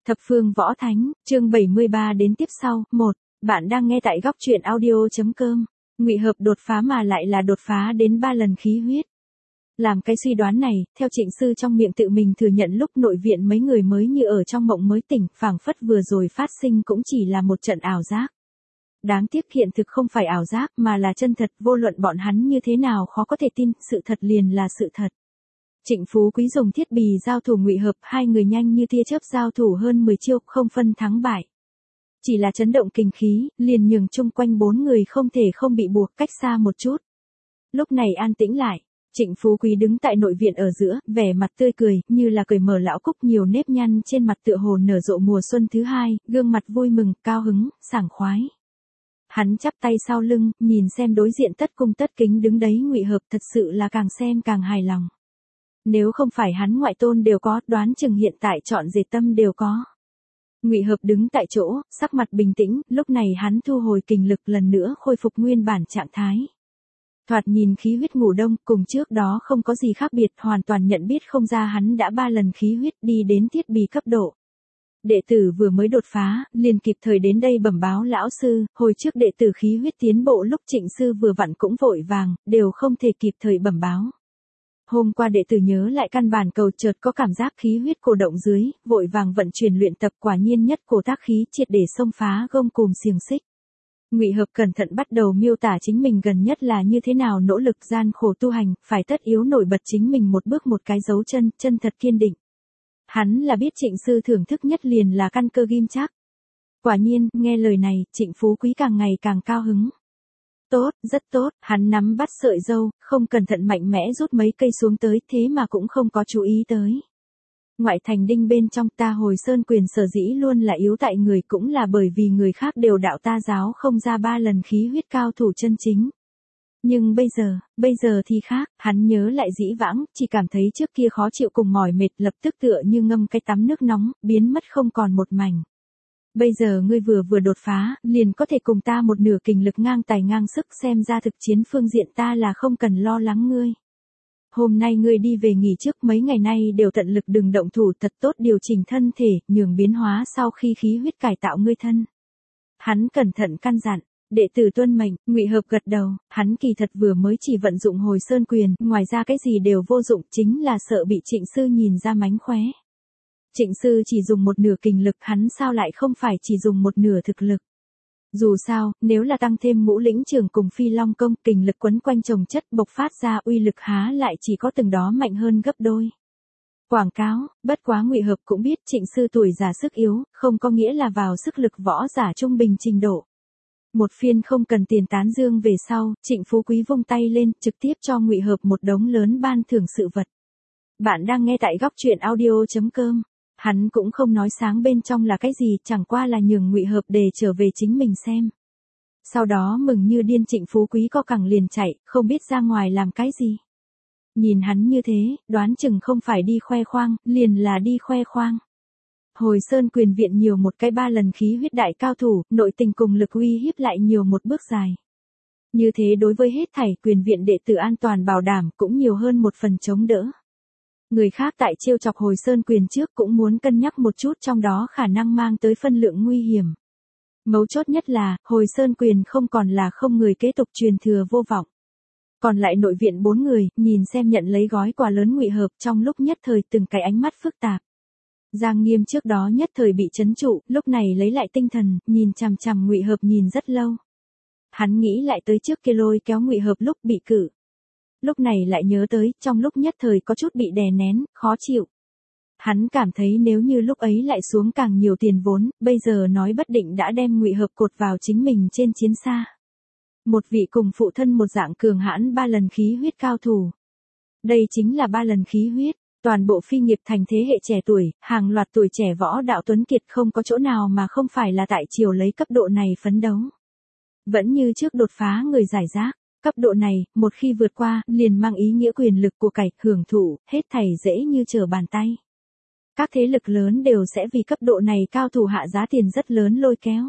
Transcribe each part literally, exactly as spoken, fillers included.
Thập phương võ thánh, chương bảy mươi ba đến tiếp sau. một. Bạn đang nghe tại góc truyện audio.com. Ngụy Hợp đột phá mà lại là đột phá đến ba lần khí huyết. Làm cái suy đoán này, theo Trịnh sư trong miệng tự mình thừa nhận lúc nội viện mấy người mới như ở trong mộng mới tỉnh, phảng phất vừa rồi phát sinh cũng chỉ là một trận ảo giác. Đáng tiếc hiện thực không phải ảo giác mà là chân thật, vô luận bọn hắn như thế nào khó có thể tin, sự thật liền là sự thật. Trịnh Phú Quý dùng thiết bì giao thủ Ngụy Hợp, hai người nhanh như tia chớp giao thủ hơn mười chiêu, không phân thắng bại. Chỉ là chấn động kinh khí, liền nhường chung quanh bốn người không thể không bị buộc cách xa một chút. Lúc này an tĩnh lại, Trịnh Phú Quý đứng tại nội viện ở giữa, vẻ mặt tươi cười, như là cởi mở lão cúc, nhiều nếp nhăn trên mặt tựa hồ nở rộ mùa xuân thứ hai, gương mặt vui mừng, cao hứng, sảng khoái. Hắn chắp tay sau lưng, nhìn xem đối diện tất cung tất kính đứng đấy Ngụy Hợp, thật sự là càng xem càng hài lòng. Nếu không phải hắn ngoại tôn đều có, đoán chừng hiện tại chọn dệt tâm đều có. Ngụy Hợp đứng tại chỗ, sắc mặt bình tĩnh, lúc này hắn thu hồi kình lực lần nữa khôi phục nguyên bản trạng thái. Thoạt nhìn khí huyết ngủ đông, cùng trước đó không có gì khác biệt, hoàn toàn nhận biết không ra hắn đã ba lần khí huyết đi đến thiết bì cấp độ. Đệ tử vừa mới đột phá, liền kịp thời đến đây bẩm báo lão sư, hồi trước đệ tử khí huyết tiến bộ lúc Trịnh sư vừa vặn cũng vội vàng, đều không thể kịp thời bẩm báo. Hôm qua đệ tử nhớ lại căn bản cầu chợt có cảm giác khí huyết cổ động dưới, vội vàng vận chuyển luyện tập, quả nhiên nhất cổ tác khí triệt để xông phá gông cùm xiềng xích. Ngụy Hợp cẩn thận bắt đầu miêu tả chính mình gần nhất là như thế nào nỗ lực gian khổ tu hành, phải tất yếu nổi bật chính mình một bước một cái dấu chân, chân thật kiên định. Hắn là biết Trịnh sư thưởng thức nhất liền là căn cơ ghim chắc. Quả nhiên, nghe lời này, Trịnh Phú Quý càng ngày càng cao hứng. Tốt, rất tốt, hắn nắm bắt sợi dâu, không cẩn thận mạnh mẽ rút mấy cây xuống tới, thế mà cũng không có chú ý tới. Ngoại thành đinh bên trong ta hồi sơn quyền sở dĩ luôn là yếu tại người, cũng là bởi vì người khác đều đạo ta giáo không ra ba lần khí huyết cao thủ chân chính. Nhưng bây giờ, bây giờ thì khác, hắn nhớ lại dĩ vãng, chỉ cảm thấy trước kia khó chịu cùng mỏi mệt, lập tức tựa như ngâm cái tắm nước nóng, biến mất không còn một mảnh. Bây giờ ngươi vừa vừa đột phá, liền có thể cùng ta một nửa kình lực ngang tài ngang sức, xem ra thực chiến phương diện ta là không cần lo lắng ngươi. Hôm nay ngươi đi về nghỉ trước, mấy ngày nay đều tận lực đừng động thủ, thật tốt điều chỉnh thân thể, nhường biến hóa sau khi khí huyết cải tạo ngươi thân. Hắn cẩn thận căn dặn, đệ tử tuân mệnh. Ngụy Hợp gật đầu, hắn kỳ thật vừa mới chỉ vận dụng hồi sơn quyền, ngoài ra cái gì đều vô dụng, chính là sợ bị Trịnh sư nhìn ra mánh khóe. Trịnh sư chỉ dùng một nửa kình lực, hắn sao lại không phải chỉ dùng một nửa thực lực. Dù sao, nếu là tăng thêm ngũ lĩnh trường cùng phi long công, kình lực quấn quanh chồng chất bộc phát ra, uy lực há lại chỉ có từng đó mạnh hơn gấp đôi. Quảng cáo, bất quá Ngụy Hợp cũng biết Trịnh sư tuổi già sức yếu, không có nghĩa là vào sức lực võ giả trung bình trình độ. Một phiên không cần tiền tán dương về sau, Trịnh Phú Quý vung tay lên, trực tiếp cho Ngụy Hợp một đống lớn ban thưởng sự vật. Bạn đang nghe tại góc truyện audio.com. Hắn cũng không nói sáng bên trong là cái gì, chẳng qua là nhường Ngụy Hợp đề trở về chính mình xem. Sau đó mừng như điên Trịnh Phú Quý co cẳng liền chạy, không biết ra ngoài làm cái gì. Nhìn hắn như thế, đoán chừng không phải đi khoe khoang, liền là đi khoe khoang. Hồi sơn quyền viện nhiều một cái ba lần khí huyết đại cao thủ, nội tình cùng lực uy hiếp lại nhiều một bước dài. Như thế đối với hết thảy quyền viện đệ tử an toàn bảo đảm cũng nhiều hơn một phần chống đỡ. Người khác tại trêu chọc hồi sơn quyền trước cũng muốn cân nhắc một chút trong đó khả năng mang tới phân lượng nguy hiểm. Mấu chốt nhất là, hồi sơn quyền không còn là không người kế tục truyền thừa vô vọng. Còn lại nội viện bốn người, nhìn xem nhận lấy gói quà lớn Ngụy Hợp, trong lúc nhất thời từng cái ánh mắt phức tạp. Giang Nghiêm trước đó nhất thời bị trấn trụ, lúc này lấy lại tinh thần, nhìn chằm chằm Ngụy Hợp nhìn rất lâu. Hắn nghĩ lại tới trước kia lôi kéo Ngụy Hợp lúc bị cử. Lúc này lại nhớ tới, trong lúc nhất thời có chút bị đè nén, khó chịu. Hắn cảm thấy nếu như lúc ấy lại xuống càng nhiều tiền vốn, bây giờ nói bất định đã đem Ngụy Hợp cột vào chính mình trên chiến xa. Một vị cùng phụ thân một dạng cường hãn ba lần khí huyết cao thủ. Đây chính là ba lần khí huyết, toàn bộ phi nghiệp thành thế hệ trẻ tuổi, hàng loạt tuổi trẻ võ đạo tuấn kiệt không có chỗ nào mà không phải là tại chiều lấy cấp độ này phấn đấu. Vẫn như trước đột phá người giải rác. Cấp độ này, một khi vượt qua, liền mang ý nghĩa quyền lực của cải, hưởng thụ, hết thảy dễ như trở bàn tay. Các thế lực lớn đều sẽ vì cấp độ này cao thủ hạ giá tiền rất lớn lôi kéo.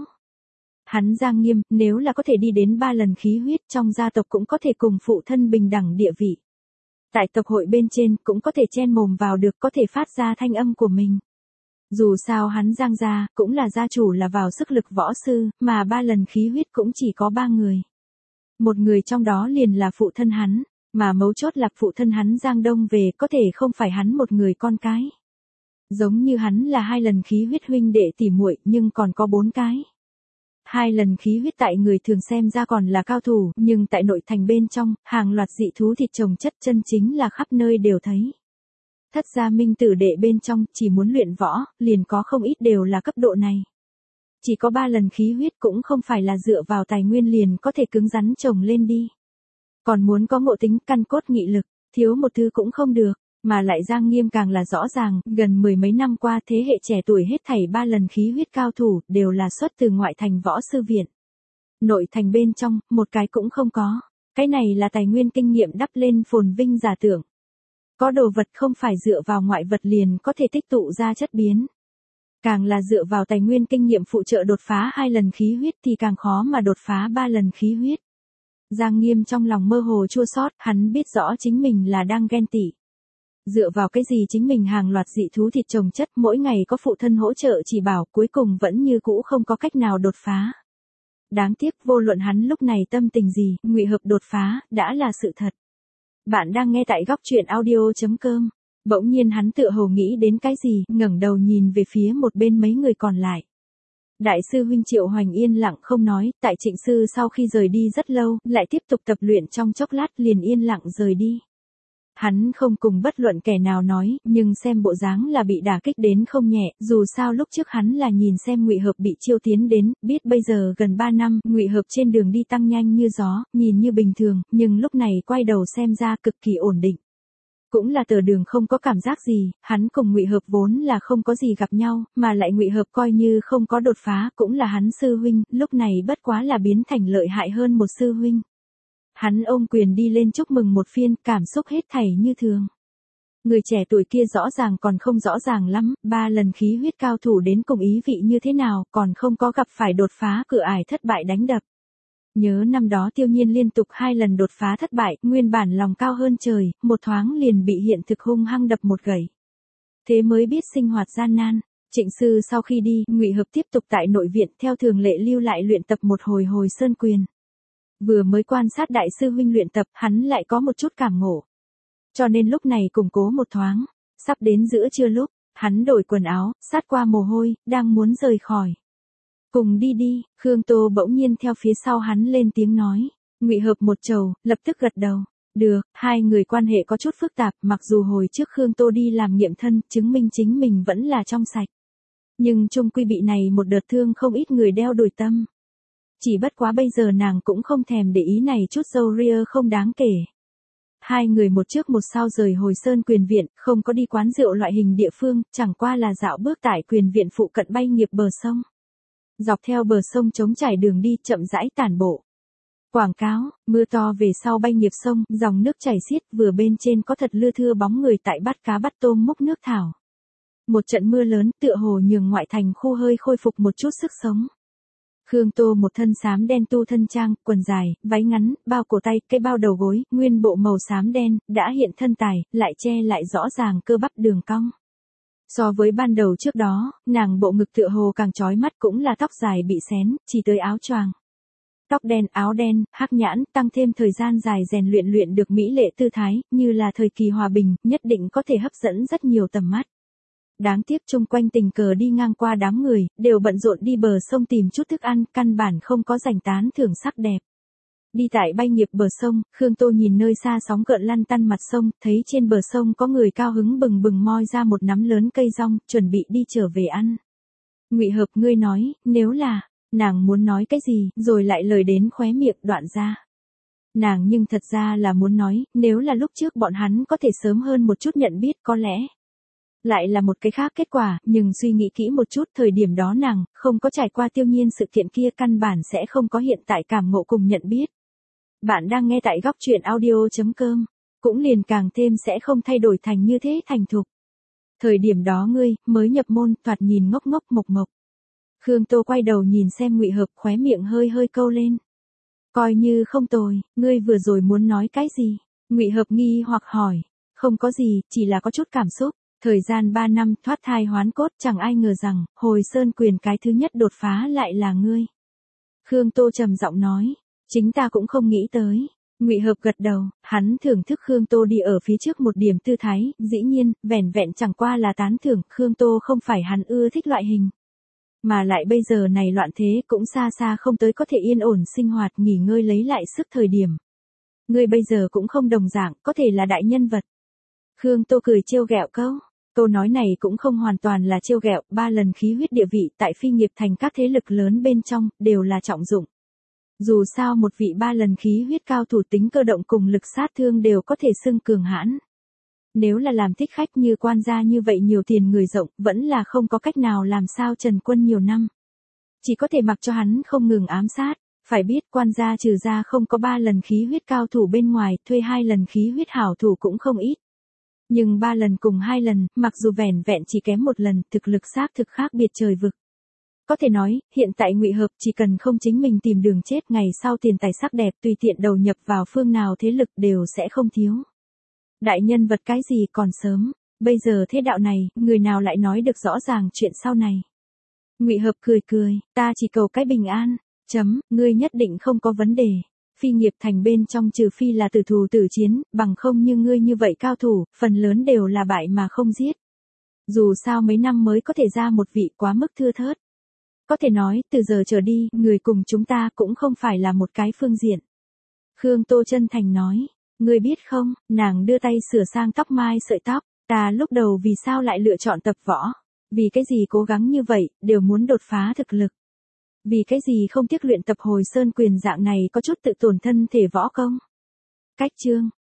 Hắn Giang Nghiêm, nếu là có thể đi đến ba lần khí huyết trong gia tộc cũng có thể cùng phụ thân bình đẳng địa vị. Tại tộc hội bên trên cũng có thể chen mồm vào được, có thể phát ra thanh âm của mình. Dù sao hắn Giang gia, cũng là gia chủ là vào sức lực võ sư, mà ba lần khí huyết cũng chỉ có ba người. Một người trong đó liền là phụ thân hắn, mà mấu chốt là phụ thân hắn Giang Đông về có thể không phải hắn một người con cái. Giống như hắn là hai lần khí huyết huynh đệ tỉ muội nhưng còn có bốn cái. Hai lần khí huyết tại người thường xem ra còn là cao thủ, nhưng tại nội thành bên trong, hàng loạt dị thú thịt trồng chất chân chính là khắp nơi đều thấy. Thất gia minh tử đệ bên trong, chỉ muốn luyện võ, liền có không ít đều là cấp độ này. Chỉ có ba lần khí huyết cũng không phải là dựa vào tài nguyên liền có thể cứng rắn trồng lên đi. Còn muốn có ngộ tính căn cốt nghị lực, thiếu một thứ cũng không được, mà lại Giang Nghiêm càng là rõ ràng, gần mười mấy năm qua thế hệ trẻ tuổi hết thảy ba lần khí huyết cao thủ, đều là xuất từ ngoại thành võ sư viện. Nội thành bên trong, một cái cũng không có, cái này là tài nguyên kinh nghiệm đắp lên phồn vinh giả tưởng. Có đồ vật không phải dựa vào ngoại vật liền có thể tích tụ ra chất biến. Càng là dựa vào tài nguyên kinh nghiệm phụ trợ đột phá hai lần khí huyết thì càng khó mà đột phá ba lần khí huyết. Giang Nghiêm trong lòng mơ hồ chua xót, hắn biết rõ chính mình là đang ghen tị. Dựa vào cái gì chính mình hàng loạt dị thú thịt trồng chất mỗi ngày có phụ thân hỗ trợ chỉ bảo cuối cùng vẫn như cũ không có cách nào đột phá. Đáng tiếc vô luận hắn lúc này tâm tình gì, ngụy hợp đột phá, đã là sự thật. Bạn đang nghe tại góc truyện audio chấm com. Bỗng nhiên hắn tựa hồ nghĩ đến cái gì, ngẩng đầu nhìn về phía một bên mấy người còn lại. Đại sư huynh Triệu Hoành yên lặng không nói, tại Trịnh sư sau khi rời đi rất lâu, lại tiếp tục tập luyện trong chốc lát liền yên lặng rời đi. Hắn không cùng bất luận kẻ nào nói, nhưng xem bộ dáng là bị đả kích đến không nhẹ, dù sao lúc trước hắn là nhìn xem Ngụy Hợp bị chiêu tiến đến, biết bây giờ gần ba năm, Ngụy Hợp trên đường đi tăng nhanh như gió, nhìn như bình thường, nhưng lúc này quay đầu xem ra cực kỳ ổn định. Cũng là tờ đường không có cảm giác gì, hắn cùng Ngụy Hợp vốn là không có gì gặp nhau, mà lại Ngụy Hợp coi như không có đột phá, cũng là hắn sư huynh, lúc này bất quá là biến thành lợi hại hơn một sư huynh. Hắn ôm quyền đi lên chúc mừng một phiên, cảm xúc hết thảy như thường. Người trẻ tuổi kia rõ ràng còn không rõ ràng lắm, ba lần khí huyết cao thủ đến cùng ý vị như thế nào, còn không có gặp phải đột phá cửa ải thất bại đánh đập. Nhớ năm đó Tiêu Nhiên liên tục hai lần đột phá thất bại, nguyên bản lòng cao hơn trời, một thoáng liền bị hiện thực hung hăng đập một gậy. Thế mới biết sinh hoạt gian nan. Trịnh sư sau khi đi, Ngụy Hợp tiếp tục tại nội viện theo thường lệ lưu lại luyện tập một hồi hồi sơn quyền. Vừa mới quan sát đại sư huynh luyện tập, hắn lại có một chút cảm ngộ. Cho nên lúc này củng cố một thoáng, sắp đến giữa trưa lúc, hắn đổi quần áo, sát qua mồ hôi, đang muốn rời khỏi. Cùng đi đi, Khương Tô bỗng nhiên theo phía sau hắn lên tiếng nói. Ngụy Hợp một trầu, lập tức gật đầu. Được, hai người quan hệ có chút phức tạp, mặc dù hồi trước Khương Tô đi làm nghiệm thân, chứng minh chính mình vẫn là trong sạch. Nhưng chung quy bị này một đợt thương không ít người đeo đuổi tâm. Chỉ bất quá bây giờ nàng cũng không thèm để ý này chút dâu ria không đáng kể. Hai người một trước một sau rời hồi sơn quyền viện, không có đi quán rượu loại hình địa phương, chẳng qua là dạo bước tại quyền viện phụ cận bay nghiệp bờ sông. Dọc theo bờ sông trống trải đường đi chậm rãi tản bộ. Quảng cáo, mưa to về sau bay nghiệp sông, dòng nước chảy xiết, vừa bên trên có thật lưa thưa bóng người tại bắt cá bắt tôm múc nước thảo. Một trận mưa lớn tựa hồ nhường ngoại thành khu hơi khôi phục một chút sức sống. Khương Tô một thân xám đen tu thân trang, quần dài, váy ngắn, bao cổ tay, cái bao đầu gối, nguyên bộ màu xám đen, đã hiện thân tài, lại che lại rõ ràng cơ bắp đường cong. So với ban đầu trước đó, nàng bộ ngực tựa hồ càng chói mắt cũng là tóc dài bị xén, chỉ tới áo choàng. Tóc đen, áo đen, hắc nhãn, tăng thêm thời gian dài rèn luyện luyện được mỹ lệ tư thái, như là thời kỳ hòa bình, nhất định có thể hấp dẫn rất nhiều tầm mắt. Đáng tiếc chung quanh tình cờ đi ngang qua đám người, đều bận rộn đi bờ sông tìm chút thức ăn, căn bản không có dành tán thưởng sắc đẹp. Đi tại bay nghiệp bờ sông, Khương Tô nhìn nơi xa sóng gợn lăn tăn mặt sông, thấy trên bờ sông có người cao hứng bừng bừng moi ra một nắm lớn cây rong, chuẩn bị đi trở về ăn. Ngụy Hợp ngươi nói, nếu là, nàng muốn nói cái gì, rồi lại lời đến khóe miệng đoạn ra. Nàng nhưng thật ra là muốn nói, nếu là lúc trước bọn hắn có thể sớm hơn một chút nhận biết có lẽ. Lại là một cái khác kết quả, nhưng suy nghĩ kỹ một chút thời điểm đó nàng, không có trải qua Tiêu Nhiên sự kiện kia căn bản sẽ không có hiện tại cảm ngộ cùng nhận biết. Bạn đang nghe tại góc truyện audio chấm com, cũng liền càng thêm sẽ không thay đổi thành như thế thành thục. Thời điểm đó ngươi, mới nhập môn, thoạt nhìn ngốc ngốc mộc mộc. Khương Tô quay đầu nhìn xem Ngụy Hợp, khóe miệng hơi hơi câu lên. Coi như không tồi, ngươi vừa rồi muốn nói cái gì? Ngụy Hợp nghi hoặc hỏi. Không có gì, chỉ là có chút cảm xúc. Thời gian ba năm thoát thai hoán cốt, chẳng ai ngờ rằng, hồi sơn quyền cái thứ nhất đột phá lại là ngươi. Khương Tô trầm giọng nói, chính ta cũng không nghĩ tới. Ngụy Hợp gật đầu, hắn thưởng thức Khương Tô đi ở phía trước một điểm tư thái, dĩ nhiên, vẻn vẹn chẳng qua là tán thưởng, Khương Tô không phải hắn ưa thích loại hình. Mà lại bây giờ này loạn thế cũng xa xa không tới có thể yên ổn sinh hoạt nghỉ ngơi lấy lại sức thời điểm. Ngươi bây giờ cũng không đồng dạng, có thể là đại nhân vật. Khương Tô cười trêu ghẹo câu. Câu nói này cũng không hoàn toàn là trêu ghẹo, ba lần khí huyết địa vị tại phi nghiệp thành các thế lực lớn bên trong, đều là trọng dụng. Dù sao một vị ba lần khí huyết cao thủ tính cơ động cùng lực sát thương đều có thể xưng cường hãn. Nếu là làm thích khách như quan gia như vậy nhiều tiền người rộng, vẫn là không có cách nào làm sao Trần Quân nhiều năm. Chỉ có thể mặc cho hắn không ngừng ám sát. Phải biết quan gia trừ ra không có ba lần khí huyết cao thủ bên ngoài, thuê hai lần khí huyết hảo thủ cũng không ít. Nhưng ba lần cùng hai lần, mặc dù vẻn vẹn chỉ kém một lần, thực lực xác thực khác biệt trời vực. Có thể nói, hiện tại Ngụy Hợp chỉ cần không chính mình tìm đường chết, ngày sau tiền tài sắc đẹp tùy tiện đầu nhập vào phương nào thế lực đều sẽ không thiếu. Đại nhân vật cái gì còn sớm, bây giờ thế đạo này, người nào lại nói được rõ ràng chuyện sau này. Ngụy Hợp cười cười, ta chỉ cầu cái bình an, chấm, ngươi nhất định không có vấn đề. Phi nghiệp thành bên trong trừ phi là tử thù tử chiến, bằng không như ngươi như vậy cao thủ, phần lớn đều là bại mà không giết. Dù sao mấy năm mới có thể ra một vị quá mức thưa thớt. Có thể nói, từ giờ trở đi, người cùng chúng ta cũng không phải là một cái phương diện. Khương Tô chân thành nói, ngươi biết không, nàng đưa tay sửa sang tóc mai sợi tóc, ta lúc đầu vì sao lại lựa chọn tập võ, vì cái gì cố gắng như vậy, đều muốn đột phá thực lực. Vì cái gì không tiếc luyện tập hồi sơn quyền dạng này có chút tự tổn thân thể võ công. Cách chương